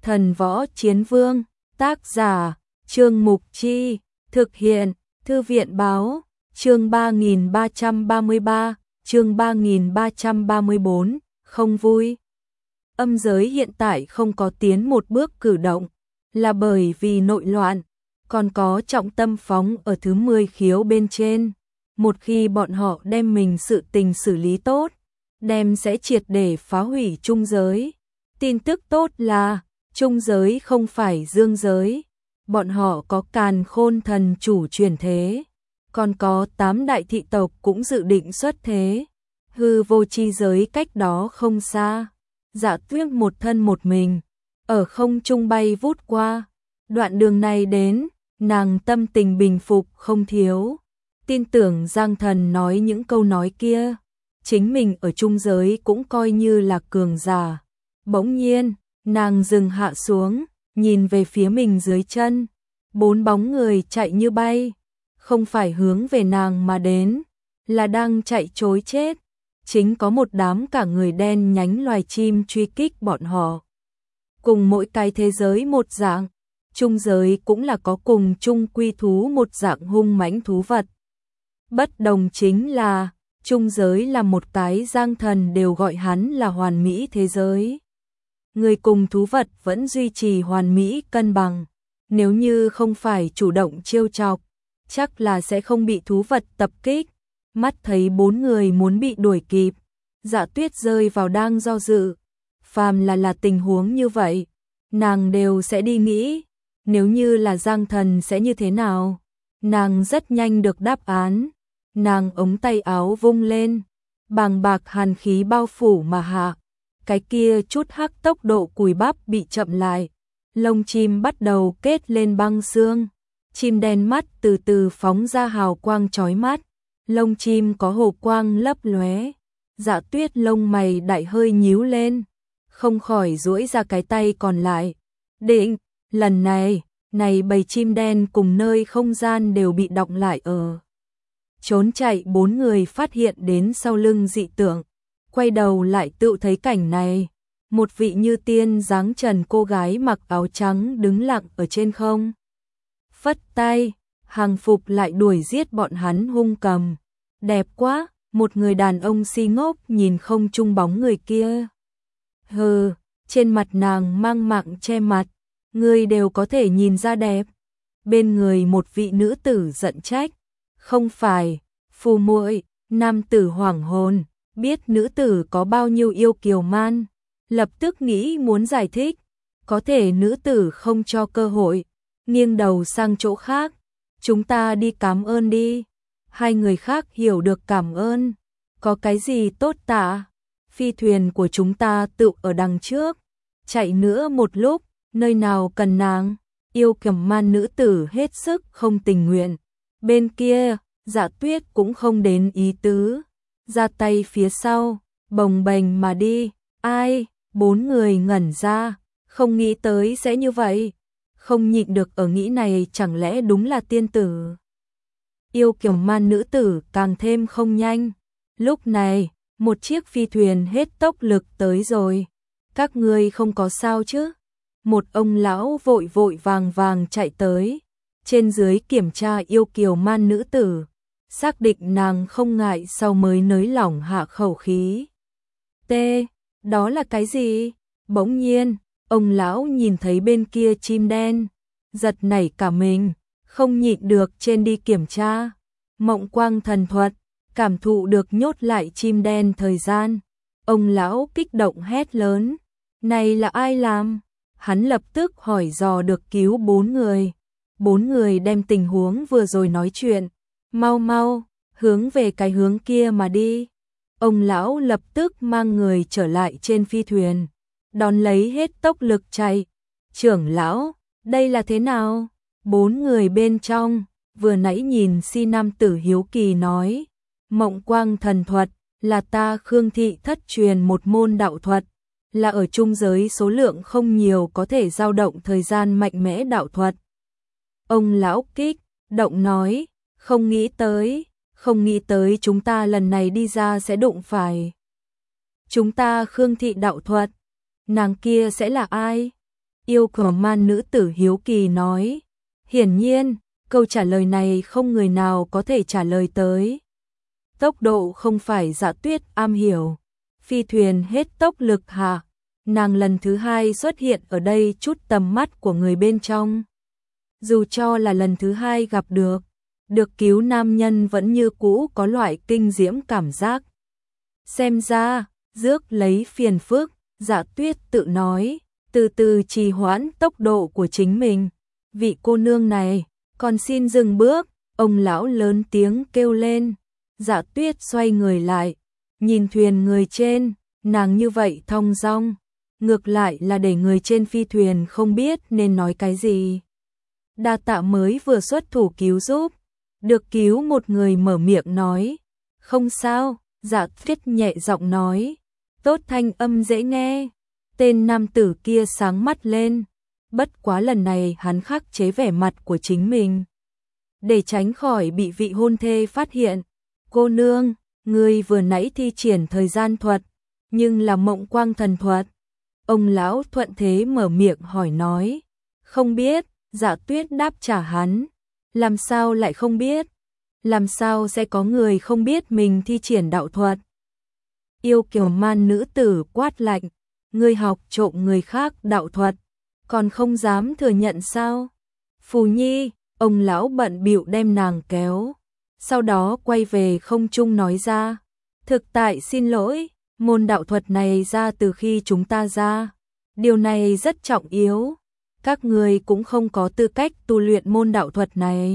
Thần Võ Chiến Vương, tác giả, Trương Mục Chi, thực hiện, Thư viện Báo, chương 3333, chương 3334, không vui. Âm giới hiện tại không có tiến một bước cử động, là bởi vì nội loạn, còn có trọng tâm phóng ở thứ 10 khiếu bên trên. Một khi bọn họ đem mình sự tình xử lý tốt, đem sẽ triệt để phá hủy trung giới. Tin tức tốt là, trung giới không phải dương giới, bọn họ có Càn Khôn thần chủ chuyển thế, còn có 8 đại thị tộc cũng dự định xuất thế. Hư vô chi giới cách đó không xa, Dạ Tuyết một thân một mình, ở không trung bay vút qua. Đoạn đường này đến, nàng tâm tình bình phục không thiếu, tin tưởng Giang Thần nói những câu nói kia, chính mình ở trung giới cũng coi như là cường giả. Bỗng nhiên, nàng dừng hạ xuống, nhìn về phía mình dưới chân, 4 bóng người chạy như bay, không phải hướng về nàng mà đến, là đang chạy trối chết. Chính có một đám cả người đen nhánh loài chim truy kích bọn họ. Cùng mỗi cái thế giới một dạng, trung giới cũng là có cùng chung quy thú một dạng hung mãnh thú vật. Bất đồng chính là, trung giới là một cái Giang Thần đều gọi hắn là hoàn mỹ thế giới. Người cùng thú vật vẫn duy trì hoàn mỹ cân bằng, nếu như không phải chủ động trêu chọc, chắc là sẽ không bị thú vật tập kích. Mắt thấy 4 người muốn bị đuổi kịp, Dạ Tuyết rơi vào đang do dự. Phàm là tình huống như vậy, nàng đều sẽ đi nghĩ, nếu như là Giang Thần sẽ như thế nào. Nàng rất nhanh được đáp án, nàng ống tay áo vung lên, bàng bạc hàn khí bao phủ mà hạ, cái kia chút hắc tốc độ cùi bắp bị chậm lại, lông chim bắt đầu kết lên băng xương, chim đen mắt từ từ phóng ra hào quang chói mắt, lông chim có hồ quang lấp lóe. Dạ Tuyết lông mày đại hơi nhíu lên, không khỏi duỗi ra cái tay còn lại. Định, lần này bầy chim đen cùng nơi không gian đều bị đọng lại ở. Trốn chạy 4 người phát hiện đến sau lưng dị tượng, quay đầu lại tự thấy cảnh này. Một vị như tiên dáng trần cô gái mặc áo trắng đứng lặng ở trên không. Phất tay, hàng phục lại đuổi giết bọn hắn hung cầm. Đẹp quá, một người đàn ông si ngốc nhìn không trung bóng người kia. Hừ, trên mặt nàng mang mạng che mặt, người đều có thể nhìn ra đẹp. Bên người một vị nữ tử giận trách, không phải, phù muội. Nam tử hoảng hồn, biết nữ tử có bao nhiêu yêu kiều man, lập tức nghĩ muốn giải thích, có thể nữ tử không cho cơ hội, nghiêng đầu sang chỗ khác. Chúng ta đi cảm ơn đi. Hai người khác hiểu được cảm ơn, có cái gì tốt tạ, phi thuyền của chúng ta tự ở đằng trước, chạy nữa một lúc, nơi nào cần nàng. Yêu kiều man nữ tử hết sức không tình nguyện. Bên kia, Dạ Tuyết cũng không đến ý tứ, ra tay phía sau, bồng bềnh mà đi. Ai? 4 người ngẩn ra, không nghĩ tới sẽ như vậy, không nhịn được ở nghĩ này chẳng lẽ đúng là tiên tử. Yêu kiều man nữ tử càng thêm không nhanh. Lúc này, một chiếc phi thuyền hết tốc lực tới rồi. Các ngươi không có sao chứ? Một ông lão vội vội vàng vàng chạy tới, trên dưới kiểm tra yêu kiều man nữ tử, xác định nàng không ngại sau mới nới lỏng hạ khẩu khí. T, đó là cái gì? Bỗng nhiên, ông lão nhìn thấy bên kia chim đen, giật nảy cả mình, không nhịn được trên đi kiểm tra. Mộng quang thần thuật, cảm thụ được nhốt lại chim đen thời gian. Ông lão kích động hét lớn, này là ai làm? Hắn lập tức hỏi dò được cứu 4 người. 4 người đem tình huống vừa rồi nói chuyện, mau, hướng về cái hướng kia mà đi. Ông lão lập tức mang người trở lại trên phi thuyền, đón lấy hết tốc lực chạy. Trưởng lão, đây là thế nào? 4 người bên trong, vừa nãy nhìn si nam tử hiếu kỳ nói, mộng quang thần thuật, là ta Khương thị thất truyền một môn đạo thuật, là ở trung giới số lượng không nhiều có thể dao động thời gian mạnh mẽ đạo thuật. Ông lão kích động nói, không nghĩ tới chúng ta lần này đi ra sẽ đụng phải. Chúng ta Khương thị đạo thuật, nàng kia sẽ là ai? Yêu cầu man nữ tử hiếu kỳ nói. Hiển nhiên, câu trả lời này không người nào có thể trả lời tới. Tốc độ không phải Dạ Tuyết am hiểu. Phi thuyền hết tốc lực hạ. Nàng lần thứ hai xuất hiện ở đây chút tầm mắt của người bên trong. Dù cho là lần thứ hai gặp được cứu nam nhân vẫn như cũ có loại kinh diễm cảm giác. Xem ra, rước lấy phiền phức, Dạ Tuyết tự nói, từ từ trì hoãn tốc độ của chính mình. Vị cô nương này, còn xin dừng bước, ông lão lớn tiếng kêu lên. Dạ Tuyết xoay người lại, nhìn thuyền người trên, nàng như vậy thong dong, ngược lại là để người trên phi thuyền không biết nên nói cái gì. Đa tạ mới vừa xuất thủ cứu giúp, được cứu một người mở miệng nói. Không sao, Dạ Tuyết nhẹ giọng nói, tốt thanh âm dễ nghe. Tên nam tử kia sáng mắt lên, bất quá lần này hắn khắc chế vẻ mặt của chính mình, để tránh khỏi bị vị hôn thê phát hiện. Cô nương, người vừa nãy thi triển thời gian thuật, nhưng là mộng quang thần thuật. Ông lão thuận thế mở miệng hỏi nói. Không biết, Dạ Tuyết đáp trả hắn. Làm sao lại không biết? Làm sao sẽ có người không biết mình thi triển đạo thuật? Yêu kiều man nữ tử quát lạnh. Ngươi học trộm người khác đạo thuật, còn không dám thừa nhận sao? Phù Nhi, ông lão bận bịu đem nàng kéo, sau đó quay về không trung nói ra. Thực tại xin lỗi, môn đạo thuật này ra từ khi chúng ta ra. Điều này rất trọng yếu, các người cũng không có tư cách tu luyện môn đạo thuật này.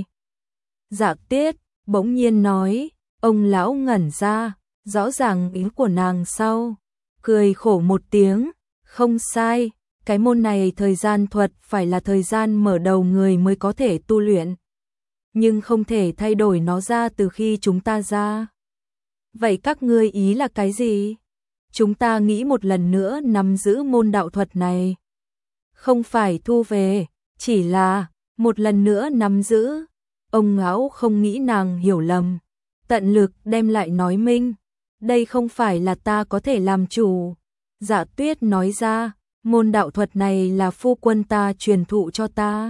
Dạ Tuyết bỗng nhiên nói, ông lão ngẩn ra, rõ ràng ý của nàng sau. Cười khổ một tiếng, không sai, cái môn này thời gian thuật phải là thời gian mở đầu người mới có thể tu luyện. Nhưng không thể thay đổi nó ra từ khi chúng ta ra. Vậy các ngươi ý là cái gì? Chúng ta nghĩ một lần nữa nắm giữ môn đạo thuật này. Không phải thu về, chỉ là một lần nữa nắm giữ. Ông lão không nghĩ nàng hiểu lầm, tận lực đem lại nói minh. Đây không phải là ta có thể làm chủ. Dạ Tuyết nói ra, môn đạo thuật này là phu quân ta truyền thụ cho ta.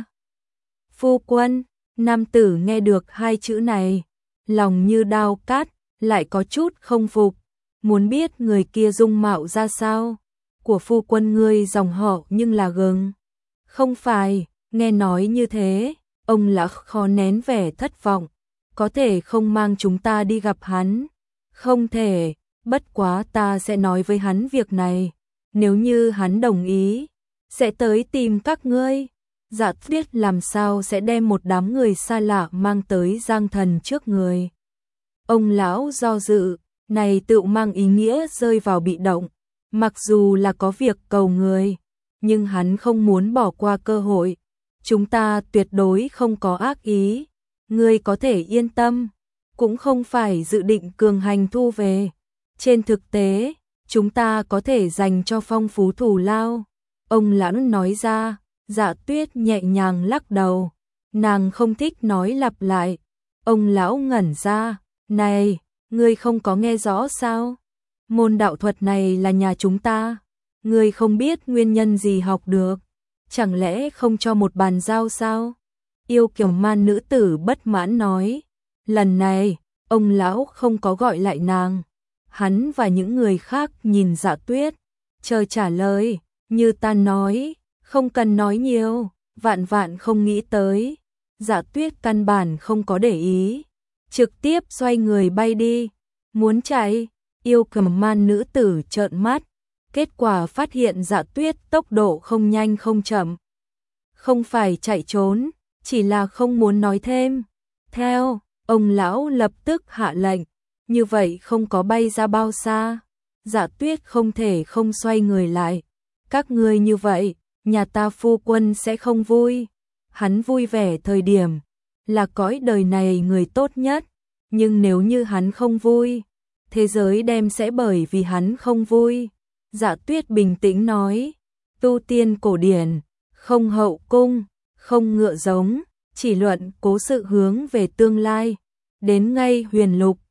Phu quân, nam tử nghe được hai chữ này, lòng như đao cát, lại có chút không phục. Muốn biết người kia dung mạo ra sao? Của phu quân ngươi dòng họ nhưng là gừng. Không phải, nghe nói như thế, ông lão khó nén vẻ thất vọng. Có thể không mang chúng ta đi gặp hắn? Không thể, bất quá ta sẽ nói với hắn việc này. Nếu như hắn đồng ý, sẽ tới tìm các ngươi. Dạ Tuyết làm sao sẽ đem một đám người xa lạ mang tới Giang Thần trước người. Ông lão do dự, này tự mang ý nghĩa rơi vào bị động. Mặc dù là có việc cầu người, nhưng hắn không muốn bỏ qua cơ hội. Chúng ta tuyệt đối không có ác ý. Ngươi có thể yên tâm, cũng không phải dự định cường hành thu về. Trên thực tế, chúng ta có thể dành cho phong phú thù lao. Ông lão nói ra. Dạ Tuyết nhẹ nhàng lắc đầu, nàng không thích nói lặp lại. Ông lão ngẩn ra, này, ngươi không có nghe rõ sao? Môn đạo thuật này là nhà chúng ta, ngươi không biết nguyên nhân gì học được, chẳng lẽ không cho một bàn giao sao? Yêu kiều man nữ tử bất mãn nói, lần này, ông lão không có gọi lại nàng. Hắn và những người khác nhìn Dạ Tuyết, chờ trả lời, như ta nói. Không cần nói nhiều, vạn vạn không nghĩ tới. Dạ Tuyết căn bản không có để ý, trực tiếp xoay người bay đi. Muốn chạy, yêu cầm man nữ tử trợn mắt. Kết quả phát hiện Dạ Tuyết tốc độ không nhanh không chậm. Không phải chạy trốn, chỉ là không muốn nói thêm. Theo, ông lão lập tức hạ lệnh. Như vậy không có bay ra bao xa. Dạ Tuyết không thể không xoay người lại. Các ngươi như vậy, nhà ta phu quân sẽ không vui. Hắn vui vẻ thời điểm là cõi đời này người tốt nhất, nhưng nếu như hắn không vui, thế giới đem sẽ bởi vì hắn không vui. Dạ Tuyết bình tĩnh nói, tu tiên cổ điển, không hậu cung, không ngựa giống, chỉ luận cố sự hướng về tương lai. Đến ngay huyền lục,